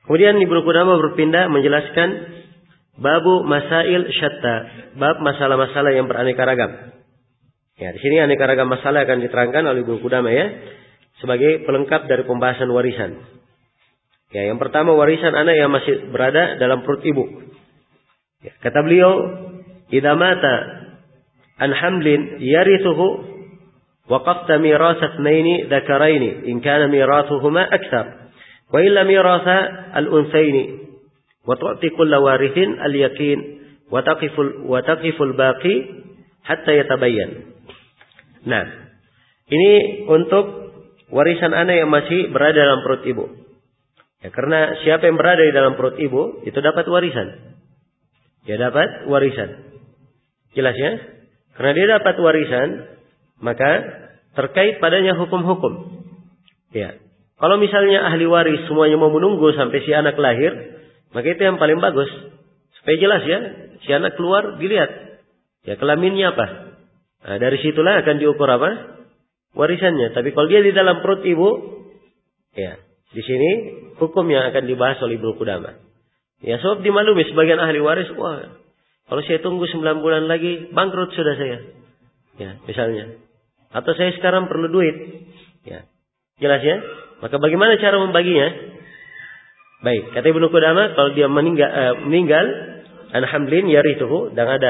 Kemudian Ibnu Qudamah berpindah menjelaskan babu masail syatta, bab masalah-masalah yang beraneka ragam. Ya, di sini aneka ragam masalah akan diterangkan oleh Ibnu Qudamah ya, sebagai pelengkap dari pembahasan warisan. Ya, yang pertama warisan anak yang masih berada dalam perut ibu. Ya, kata beliau, "Idza mata an hamlin yarithuhu waqafta mirasat itsnaini dzakaraini in kana mirathuhuma aktsar wa illa miratha al-unthaini wa tu'ti kulla warithin al-yaqin wa taqiful baqi hatta yatabayyan." Nah, ini untuk warisan anak yang masih berada dalam perut ibu. Ya, karena siapa yang berada di dalam perut ibu itu dapat warisan. Dia dapat warisan. Jelas ya? Karena dia dapat warisan, maka terkait padanya hukum-hukum. Ya. Kalau misalnya ahli waris semuanya mau menunggu sampai si anak lahir, maka itu yang paling bagus. Supaya jelas ya, si anak keluar dilihat. Ya, kelaminnya apa? Nah, dari situlah akan diukur apa? Warisannya. Tapi kalau dia di dalam perut ibu, ya, di sini hukum yang akan dibahas oleh Ibnu Qudamah. Ya, sebab dimaklumi sebagian ahli waris, wah, kalau saya tunggu 9 bulan lagi, bangkrut sudah saya. Ya, misalnya. Atau saya sekarang perlu duit. Ya. Jelas ya? Maka bagaimana cara membaginya? Baik, kata Ibnu Qudamah, kalau dia meninggal an hamlin yarithuhu, dan ada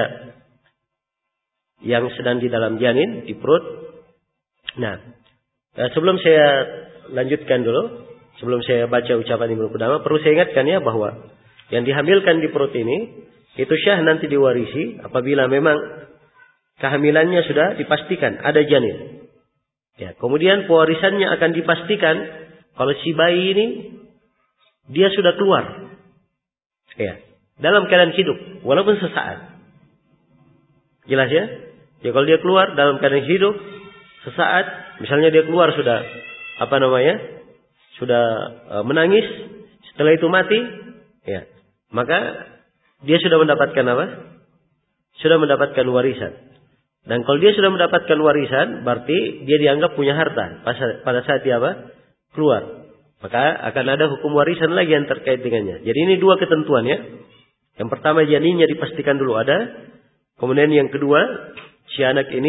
yang sedang di dalam janin, di perut. Nah, sebelum saya lanjutkan dulu, sebelum saya baca ucapan Ibnu Qudamah, perlu saya ingatkan ya bahwa yang dihamilkan di perut ini, itu syah nanti diwarisi apabila memang kehamilannya sudah dipastikan ada janin. Ya, kemudian pewarisannya akan dipastikan kalau si bayi ini dia sudah keluar. Ya, dalam keadaan hidup, walaupun sesaat. Jelas ya? Ya, kalau dia keluar dalam keadaan hidup sesaat, misalnya dia keluar sudah sudah menangis, setelah itu mati, ya, maka dia sudah mendapatkan apa? Sudah mendapatkan warisan. Dan kalau dia sudah mendapatkan warisan, berarti dia dianggap punya harta pada saat dia apa? Keluar. Maka akan ada hukum warisan lagi yang terkait dengannya. Jadi ini dua ketentuan ya. Yang pertama janinnya dipastikan dulu ada. Kemudian yang kedua, si anak ini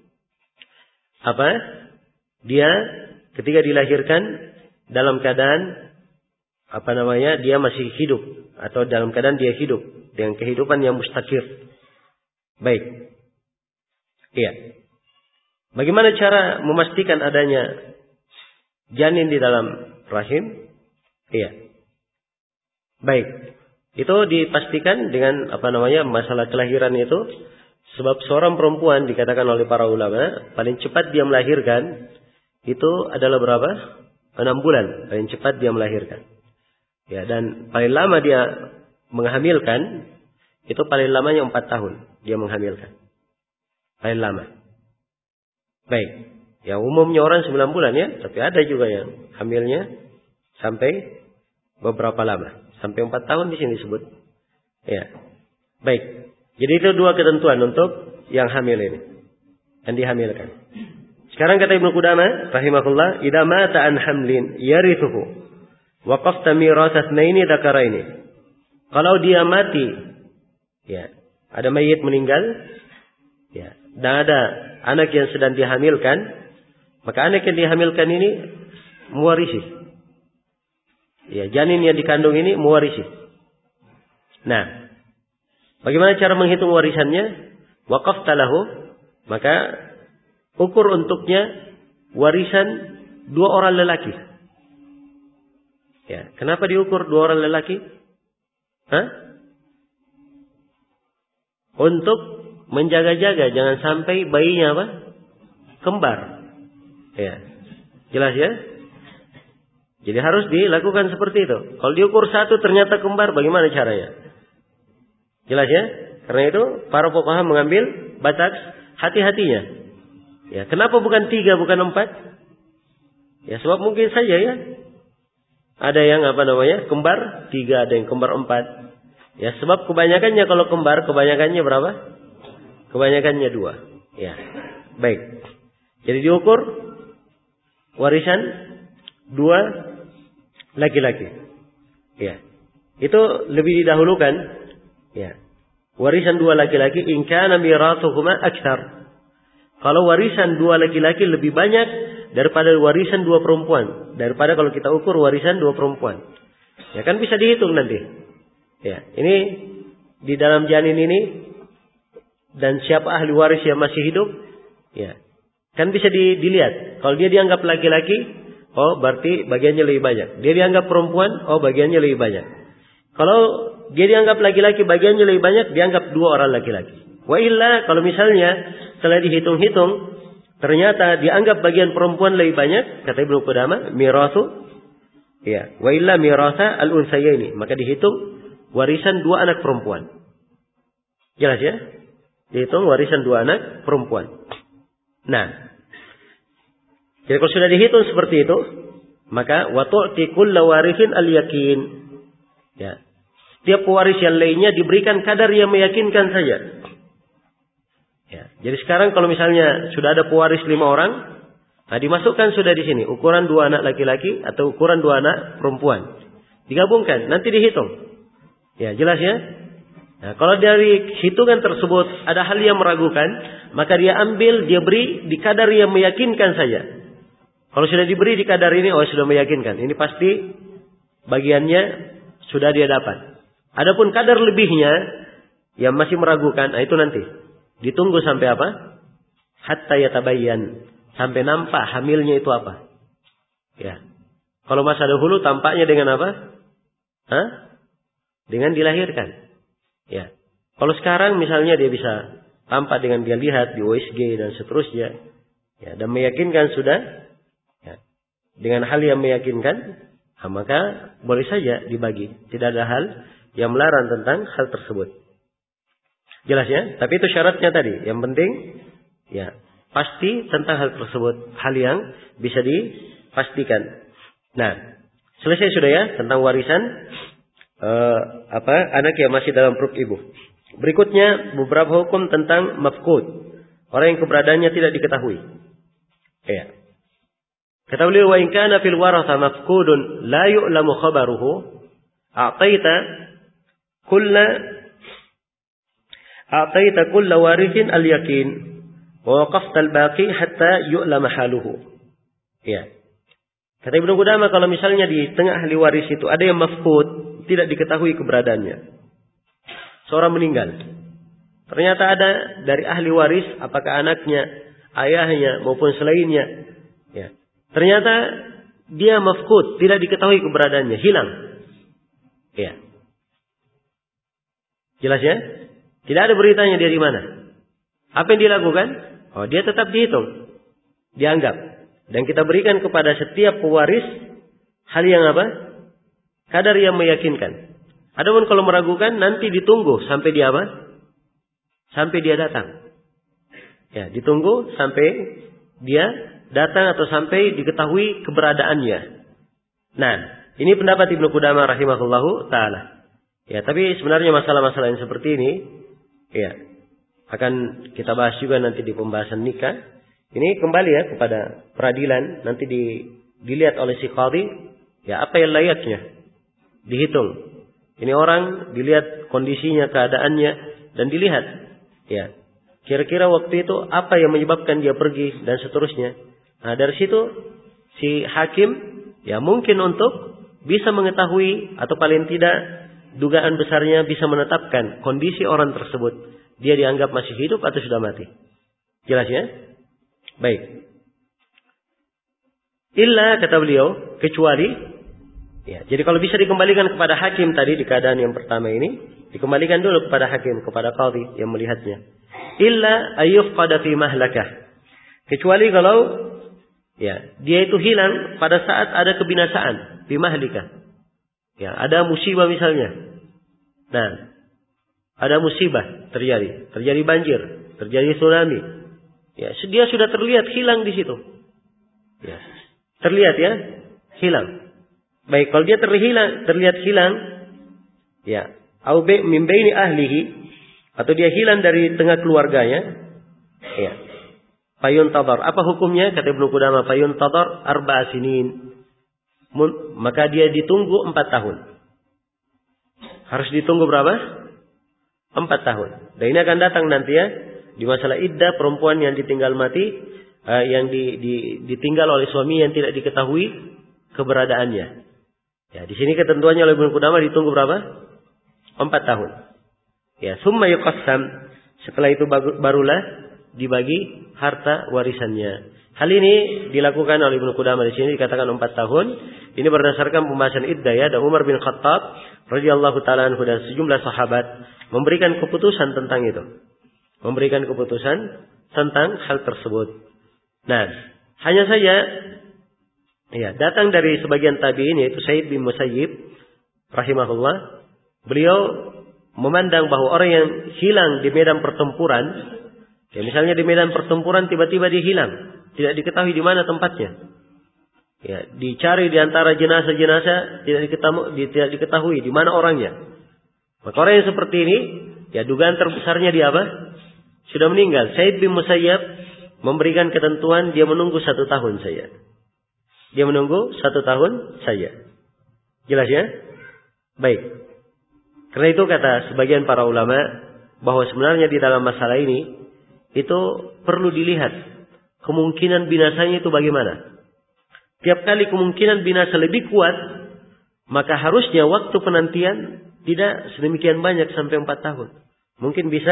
dia ketika dilahirkan dalam keadaan dia masih hidup atau dalam keadaan dia hidup dengan kehidupan yang mustaqir. Baik. Iya. Bagaimana cara memastikan adanya janin di dalam rahim? Iya. Baik. Itu dipastikan dengan masalah kelahiran itu, sebab seorang perempuan dikatakan oleh para ulama paling cepat dia melahirkan itu adalah berapa? 6 bulan paling cepat dia melahirkan. Ya, dan paling lama dia menghamilkan itu paling lamanya 4 tahun dia menghamilkan. Paling lama. Baik. Ya, umumnya orang 9 bulan ya, tapi ada juga yang hamilnya sampai beberapa lama. Sampai 4 tahun di sini disebut. Ya. Baik. Jadi itu dua ketentuan untuk yang hamil ini. Yang dihamilkan. Sekarang kata Ibnu Qudamah rahimahullah, "Idza mata an hamlin yarithuhu waqafta mirasa itsnaini dzakaraini." Kalau dia mati, ya, ada mayit meninggal, ya, dan ada anak yang sedang dihamilkan, maka anak yang dihamilkan ini mewarisi. Ya, janin yang dikandung ini mewarisi. Nah, bagaimana cara menghitung warisannya? Waqafta lahu, maka ukur untuknya warisan 2 orang lelaki. Ya, kenapa diukur 2 orang lelaki? Untuk menjaga-jaga jangan sampai bayinya kembar. Ya. Jelas ya? Jadi harus dilakukan seperti itu. Kalau diukur 1 ternyata kembar, bagaimana caranya? Jelas ya? Karena itu para fuqaha mengambil batas hati-hatinya. Ya, kenapa bukan 3, bukan 4? Ya, sebab mungkin saja ya. Ada yang kembar 3, ada yang kembar 4. Ya, sebab kebanyakannya kalau kembar, kebanyakannya berapa? Kebanyakannya 2. Ya. Baik. Jadi diukur warisan 2 laki-laki. Ya. Itu lebih didahulukan. Ya. Warisan dua laki-laki in kana mirathuhuma aktsar. Kalau warisan dua laki-laki lebih banyak daripada warisan dua perempuan. Daripada kalau kita ukur warisan dua perempuan. Ya kan bisa dihitung nanti. Ya, ini di dalam janin ini dan siapa ahli waris yang masih hidup, ya. Kan bisa dilihat. Kalau dia dianggap laki-laki, oh berarti bagiannya lebih banyak. Dia dianggap perempuan, oh bagiannya lebih banyak. Kalau dia dianggap laki-laki, bagiannya lebih banyak, dianggap dua orang laki-laki. Wa illa, kalau misalnya setelah dihitung-hitung, ternyata dianggap bagian perempuan lebih banyak, kata Ibnu Qudamah, mirathu, ya, wa illa miratha al-unsayyaini, maka dihitung warisan dua anak perempuan. Jelas ya? Dihitung warisan dua anak perempuan. Nah, jadi kalau sudah dihitung seperti itu, maka wa tu'ti kulla warithin al-yakin. Ya. Setiap pewaris yang lainnya diberikan kadar yang meyakinkan saja. Ya. Jadi sekarang kalau misalnya sudah ada pewaris 5 orang, nah dimasukkan sudah di sini ukuran 2 anak laki-laki atau ukuran 2 anak perempuan. Digabungkan, nanti dihitung. Ya, jelas ya? Nah, kalau dari hitungan tersebut ada hal yang meragukan, maka dia ambil, dia beri di kadar yang meyakinkan saja. Kalau sudah diberi di kadar ini, oh sudah meyakinkan. Ini pasti bagiannya sudah dia dapat. Adapun kadar lebihnya yang masih meragukan, nah itu nanti ditunggu sampai apa? Hatta yatabayyan, sampai nampak hamilnya itu apa. Ya. Kalau masa dahulu tampaknya dengan apa? Hah? Dengan dilahirkan. Ya. Kalau sekarang misalnya dia bisa tampak dengan dia lihat di USG dan seterusnya. Ya, dan meyakinkan sudah. Ya. Dengan hal yang meyakinkan, nah, maka boleh saja dibagi. Tidak ada hal yang melarang tentang hal tersebut. Jelas ya? Tapi itu syaratnya tadi. Yang penting, ya, pasti tentang hal tersebut. Hal yang bisa dipastikan. Nah, selesai sudah ya tentang warisan anak yang masih dalam perut ibu. Berikutnya beberapa hukum tentang mafqud, orang yang keberadaannya tidak diketahui. Ya. Kata beliau, wa in kana fil waratha mafqudun la yu'lamu khabaruhu a'taita kulla warithin al-yakin wa waqafta al-baqi hatta yu'lama haluhu. Ya. Kata Ibnu Qudamah, kalau misalnya di tengah ahli waris itu ada yang mafqud, tidak diketahui keberadaannya. Seorang meninggal. Ternyata ada dari ahli waris, apakah anaknya, ayahnya maupun selainnya. Ya. Ternyata dia mafqud, tidak diketahui keberadaannya, hilang. Ya. Jelas ya? Tidak ada beritanya dia di mana. Apa yang dilakukan? Oh, dia tetap dihitung. Dianggap. Dan kita berikan kepada setiap pewaris hal yang apa? Kadar yang meyakinkan. Adapun kalau meragukan, nanti ditunggu sampai dia apa? Sampai dia datang. Ya, ditunggu sampai dia datang atau sampai diketahui keberadaannya. Nah, ini pendapat Ibnu Qudamah rahimahullahu ta'ala. Ya, tapi sebenarnya masalah-masalah yang seperti ini, ya, akan kita bahas juga nanti di pembahasan nikah. Ini kembali ya kepada peradilan, nanti dilihat oleh si qadhi, ya apa yang layaknya, dihitung. Ini orang dilihat kondisinya, keadaannya, dan dilihat, ya kira-kira waktu itu apa yang menyebabkan dia pergi dan seterusnya. Nah dari situ si hakim ya mungkin untuk bisa mengetahui atau paling tidak dugaan besarnya bisa menetapkan kondisi orang tersebut, dia dianggap masih hidup atau sudah mati. Jelas ya? Baik. Illa, kata beliau, kecuali, ya, jadi kalau bisa dikembalikan kepada hakim tadi di keadaan yang pertama ini, dikembalikan dulu kepada hakim, kepada qadhi yang melihatnya. Illa ayyufqada fi mahlakah. Kecuali kalau ya, dia itu hilang pada saat ada kebinasaan, fi mahlikah. Ya, ada musibah misalnya. Nah, ada musibah terjadi banjir, terjadi tsunami. Ya, dia sudah terlihat hilang di situ. Ya, terlihat ya, hilang. Baik, kalau dia terlihat hilang, ya, au min baini ahlihi, atau dia hilang dari tengah keluarganya, ya. Fayun tadar. Apa hukumnya? Kata Ibnu Qudamah, fayun tadar 4 sinin. Maka dia ditunggu 4 tahun. Harus ditunggu berapa? 4 tahun. Dan ini akan datang nanti ya di masalah iddah perempuan yang ditinggal mati, yang ditinggal oleh suami yang tidak diketahui keberadaannya. Ya, di sini ketentuannya oleh Ibnu Qudamah ditunggu berapa? 4 tahun. Ya, summa yuqassam. Setelah itu barulah dibagi harta warisannya. Hal ini dilakukan oleh Ibnu Qudamah di sini dikatakan 4 tahun. Ini berdasarkan pembahasan iddah ya, dan Umar bin Khattab radhiyallahu taala anhu dan sejumlah sahabat memberikan keputusan tentang itu. Memberikan keputusan tentang hal tersebut. Nah, hanya saja ya, datang dari sebagian tabi'in yaitu Sa'id bin Musayyib rahimahullah. Beliau memandang bahwa orang yang hilang di medan pertempuran, ya misalnya di medan pertempuran tiba-tiba dia hilang, tidak diketahui di mana tempatnya. Ya, dicari di antara jenazah-jenazah tidak diketahui di mana orangnya. Maka orang yang seperti ini, ya dugaan terbesarnya dia apa? Sudah meninggal. Sa'id bin Musayyab memberikan ketentuan dia menunggu 1 tahun saja. Dia menunggu 1 tahun saja. Jelas ya? Baik. Karena itu kata sebagian para ulama bahwa sebenarnya di dalam masalah ini itu perlu dilihat kemungkinan binasanya itu bagaimana. Tiap kali kemungkinan binasa lebih kuat, maka harusnya waktu penantian tidak sedemikian banyak sampai 4 tahun. Mungkin bisa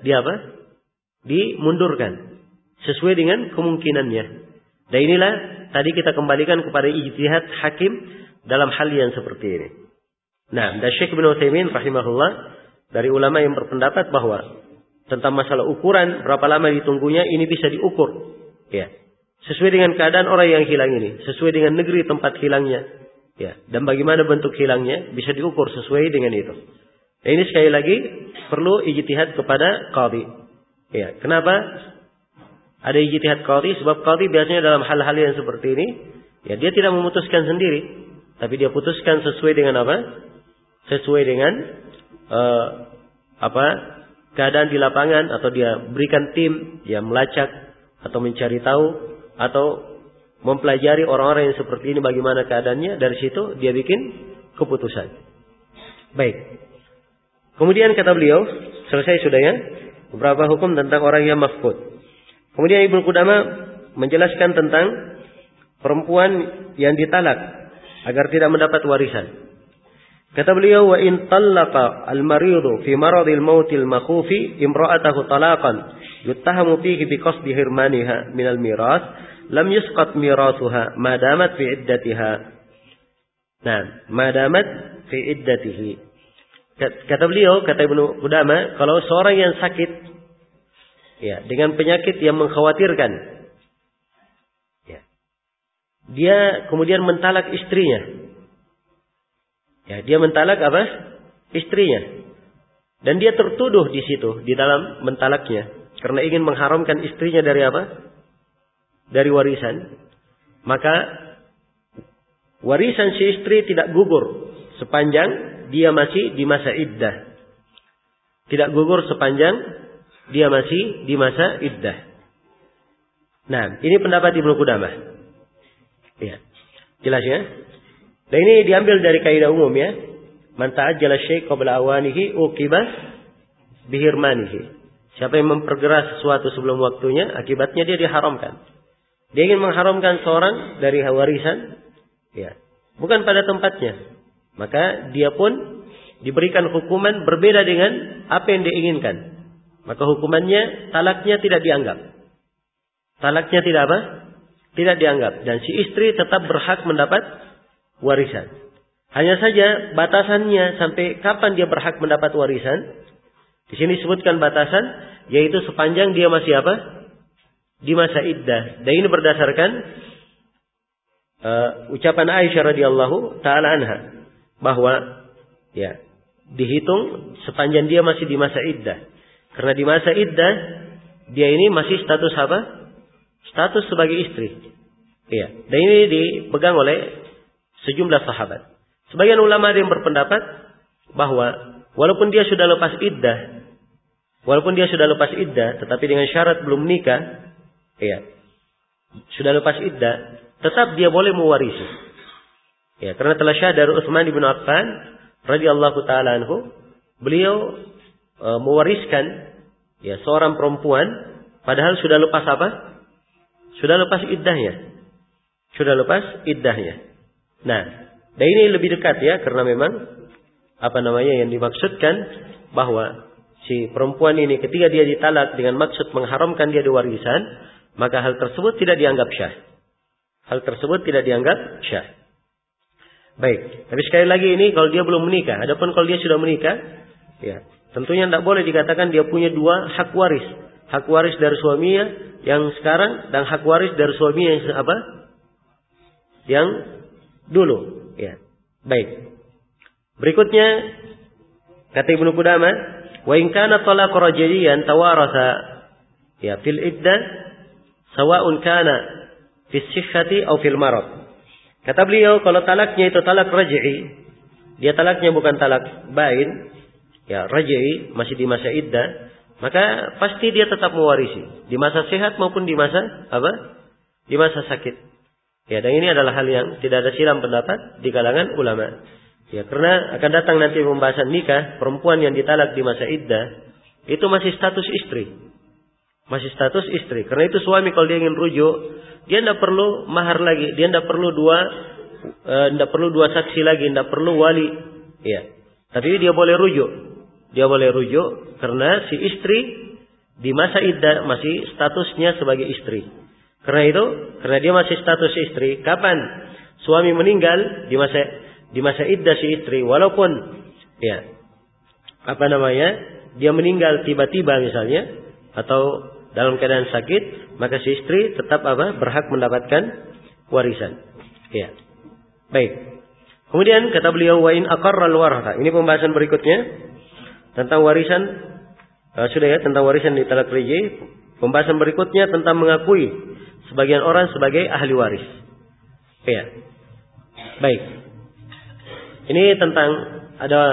dimundurkan sesuai dengan kemungkinannya. Dan inilah tadi kita kembalikan kepada ijtihad hakim dalam hal yang seperti ini. Nah, dan Syekh Ibnu Utsaimin rahimahullah dari ulama yang berpendapat bahwa tentang masalah ukuran berapa lama ditunggunya ini bisa diukur. Ya. Sesuai dengan keadaan orang yang hilang ini, sesuai dengan negeri tempat hilangnya, ya, dan bagaimana bentuk hilangnya bisa diukur sesuai dengan itu. Nah, ini sekali lagi perlu ijtihad kepada qadhi. Ya, kenapa ada ijtihad qadhi? Sebab qadhi biasanya dalam hal-hal yang seperti ini, ya dia tidak memutuskan sendiri, tapi dia putuskan sesuai dengan apa? Sesuai dengan keadaan di lapangan, atau dia berikan tim, dia melacak atau mencari tahu atau mempelajari orang-orang yang seperti ini bagaimana keadaannya, dari situ dia bikin keputusan. Baik. Kemudian kata beliau, selesai sudah ya beberapa hukum tentang orang yang mafqud. Kemudian Ibnu Qudamah menjelaskan tentang perempuan yang ditalak agar tidak mendapat warisan. Kata beliau, wa in tallaqa al-maridu fi maradil mautil makhufi imra'atahu talaqan yuttahamu fihi bi qasdi hirmaniha min al-miras lam yusqat mirasuha ma damat fi iddatiha. Nah, ma damat fi iddatihi. Kata beliau, kata Ibnu Qudamah, kalau seorang yang sakit ya dengan penyakit yang mengkhawatirkan, ya, dia kemudian mentalak istrinya. Ya, dia mentalak apa? Istrinya. Dan dia tertuduh di situ di dalam mentalaknya karena ingin mengharamkan istrinya dari apa? Dari warisan. Maka warisan si istri tidak gugur sepanjang dia masih di masa iddah. Tidak gugur sepanjang dia masih di masa iddah. Nah, ini pendapat Ibnu Qudamah. Ya. Jelas ya? Dan ini diambil dari kaidah umum ya. Man ta'ajjala syai' qabla awanihi uqiba bihirmanihi. Siapa yang mempergeras sesuatu sebelum waktunya, akibatnya dia diharamkan. Dia ingin mengharamkan seorang dari warisan, ya, bukan pada tempatnya. Maka dia pun diberikan hukuman berbeda dengan apa yang dia inginkan. Maka hukumannya talaknya tidak dianggap. Talaknya tidak apa? Tidak dianggap. Dan si istri tetap berhak mendapat warisan. Hanya saja batasannya sampai kapan dia berhak mendapat warisan. Di sini disebutkan batasan, yaitu sepanjang dia masih apa? Di masa iddah. Dan ini berdasarkan ucapan Aisyah radhiyallahu taala anha bahwa ya dihitung sepanjang dia masih di masa iddah. Karena di masa iddah dia ini masih status apa? Status sebagai istri. Iya. Dan ini dipegang oleh sejumlah sahabat. Sebagian ulama ada yang berpendapat bahwa walaupun dia sudah lepas iddah, tetapi dengan syarat belum nikah, ya, sudah lepas iddah, tetap dia boleh mewarisi. Ya, karena telah syahada dari Utsman bin Affan radhiyallahu taala anhu, beliau mewariskan ya seorang perempuan padahal sudah lepas apa? Sudah lepas iddahnya. Sudah lepas iddahnya. Nah, dan ini lebih dekat ya, karena memang yang dimaksudkan bahwa si perempuan ini ketika dia ditalak dengan maksud mengharamkan dia di warisan, maka hal tersebut tidak dianggap syah. Hal tersebut tidak dianggap syah. Baik, tapi sekali lagi ini kalau dia belum menikah. Adapun kalau dia sudah menikah, ya tentunya tidak boleh dikatakan dia punya dua hak waris. Hak waris dari suaminya yang sekarang dan hak waris dari suaminya yang apa? Yang dulu. Ya, baik. Berikutnya kata Ibnu Qudamah, wa in kana talaq raj'iyan tawaratha ya fil iddah sawa'un kana fi sihhati aw fil marad. Kata beliau, kalau talaknya itu talak raj'i, dia talaknya bukan talak bain, ya raj'i, masih di masa iddah, maka pasti dia tetap mewarisi di masa sehat maupun di masa apa? Di masa sakit. Ya, dan ini adalah hal yang tidak ada silang pendapat di kalangan ulama. Ya, karena akan datang nanti pembahasan nikah, perempuan yang ditalak di masa iddah itu masih status istri. Masih status istri. Karena itu suami kalau dia ingin rujuk, dia tidak perlu mahar lagi, dia tidak perlu dua saksi lagi, tidak perlu wali. Ya. Tapi dia boleh rujuk. Dia boleh rujuk karena si istri di masa iddah masih statusnya sebagai istri. Karena dia masih status istri, kapan suami meninggal di masa iddah si istri, walaupun ya dia meninggal tiba-tiba misalnya atau dalam keadaan sakit, maka si istri tetap berhak mendapatkan warisan. Ya. Baik. Kemudian kata beliau, wa in aqarra al-waratha. Ini pembahasan berikutnya tentang warisan. Sudah ya, tentang warisan di talak raj'i. Pembahasan berikutnya tentang mengakui sebagian orang sebagai ahli waris. Ya. Baik. Ini tentang ada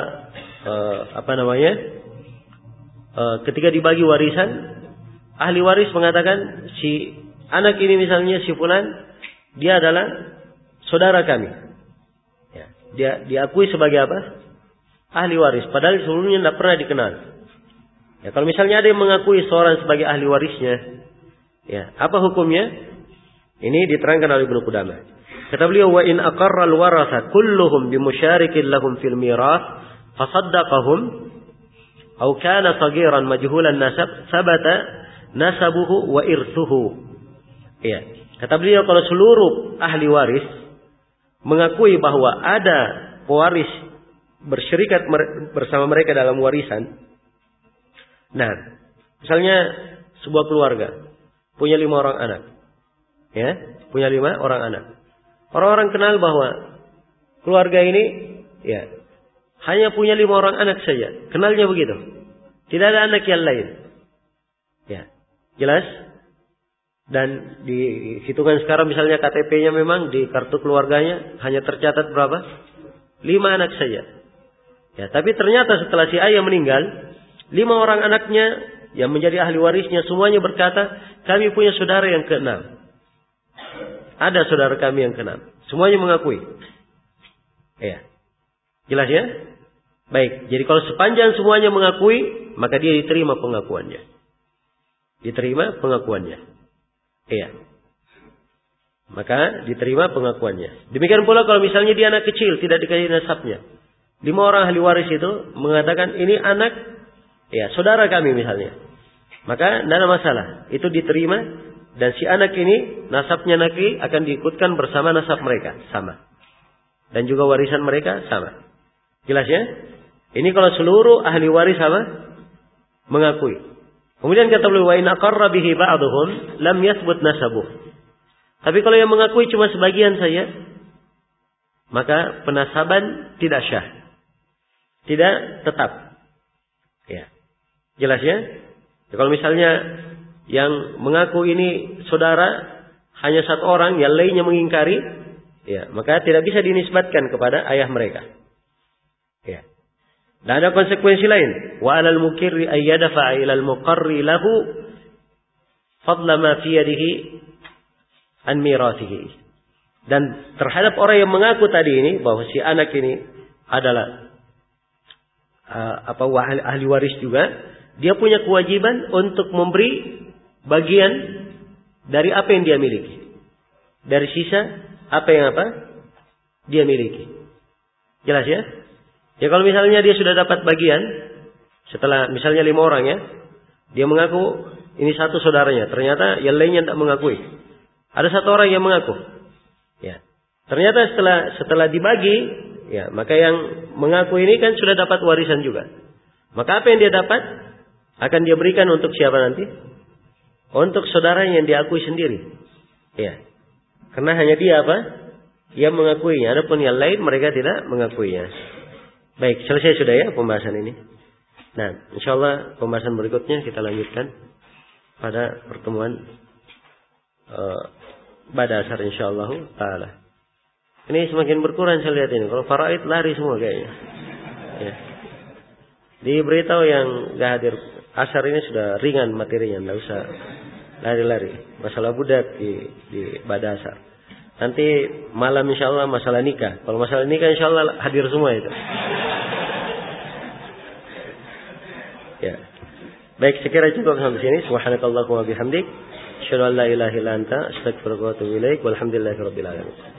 ketika dibagi warisan, ahli waris mengatakan si anak ini misalnya si fulan, dia adalah saudara kami. Ya, dia diakui sebagai apa? Ahli waris. Padahal sebelumnya tidak pernah dikenal. Ya, kalau misalnya ada yang mengakui seorang sebagai ahli warisnya, ya apa hukumnya? Ini diterangkan oleh Ibnu Qudamah. Kata beliau, wa in aqarra al-waratha kulluhum bimusyarikin lahum fil mirath fasaddaqahum aw kana saghiran majhulan nasab sabata nasabuhu wa irthuhu. Ya. Kata beliau, kalau seluruh ahli waris mengakui bahwa ada pewaris bersyirikat bersama mereka dalam warisan. Nah, misalnya sebuah keluarga punya 5 orang anak. Ya, punya 5 orang anak. Orang-orang kenal bahwa keluarga ini ya hanya punya 5 orang anak saja. Kenalnya begitu. Tidak ada anak yang lain. Ya. Jelas? Dan di hitungan sekarang misalnya KTP-nya memang di kartu keluarganya hanya tercatat berapa? 5 anak saja. Ya, tapi ternyata setelah si ayah meninggal, 5 orang anaknya yang menjadi ahli warisnya semuanya berkata, kami punya saudara yang ke-6. Ada saudara kami yang ke-6. Semuanya mengakui. Ya. Jelas ya? Baik. Jadi kalau sepanjang semuanya mengakui, maka dia diterima pengakuannya. Diterima pengakuannya. Iya. Maka diterima pengakuannya. Demikian pula kalau misalnya dia anak kecil, tidak dikasih nasabnya. 5 orang ahli waris itu mengatakan ini anak, ya saudara kami misalnya. Maka tidak ada masalah. Itu diterima. Dan si anak ini, nasabnya nanti akan diikutkan bersama nasab mereka. Sama. Dan juga warisan mereka sama. Jelas ya? Ini kalau seluruh ahli waris mengakui. Kemudian kata beliau, wa in aqarra bihi ba'dhum lam yathbut nasabuh. Tapi kalau yang mengakui cuma sebagian saja, maka penasaban tidak syah. Tidak tetap. Ya. Jelas ya? Kalau misalnya yang mengaku ini saudara hanya 1 orang, yang lainnya mengingkari, ya, maka tidak bisa dinisbatkan kepada ayah mereka. Ya. Dan ada konsekuensi lain. Wa 'alal mukirri ay yadfa'a ila al-muqarri lahu fadla ma fi yadihi an mirathihi. Dan terhadap orang yang mengaku tadi ini bahwa si anak ini adalah ahli waris juga, dia punya kewajiban untuk memberi bagian dari apa yang dia miliki. Dari sisa apa yang dia miliki. Jelas ya? Ya kalau misalnya dia sudah dapat bagian, setelah misalnya 5 orang ya, dia mengaku ini satu saudaranya, ternyata yang lainnya tidak mengakui. Ada 1 orang yang mengaku. Ya. Ternyata setelah dibagi, ya, maka yang mengaku ini kan sudah dapat warisan juga. Maka apa yang dia dapat akan dia berikan untuk siapa nanti? Untuk saudara yang diakui sendiri. Ya. Karena hanya dia yang mengakuinya. Adapun yang lain mereka tidak mengakuinya. Baik, selesai sudah ya pembahasan ini. Nah, insyaallah pembahasan berikutnya kita lanjutkan pada pertemuan pada asar insyaallah taala. Ini semakin berkurang saya lihat ini. Kalau faraid lari semua kayaknya. Ya. Diberitahu yang enggak hadir asar ini sudah ringan materinya, enggak usah lari-lari. Masalah budak di pada asar. Nanti malam insyaallah masalah nikah. Kalau masalah nikah insyaallah hadir semua itu. Ya. Baik, sekiranya cukup sampai sini. Subhanakallahumma wa bihamdik, asyhadu an la ilaha illa anta, astaghfiruka wa atubu ilaik. Walhamdulillahirabbil alamin.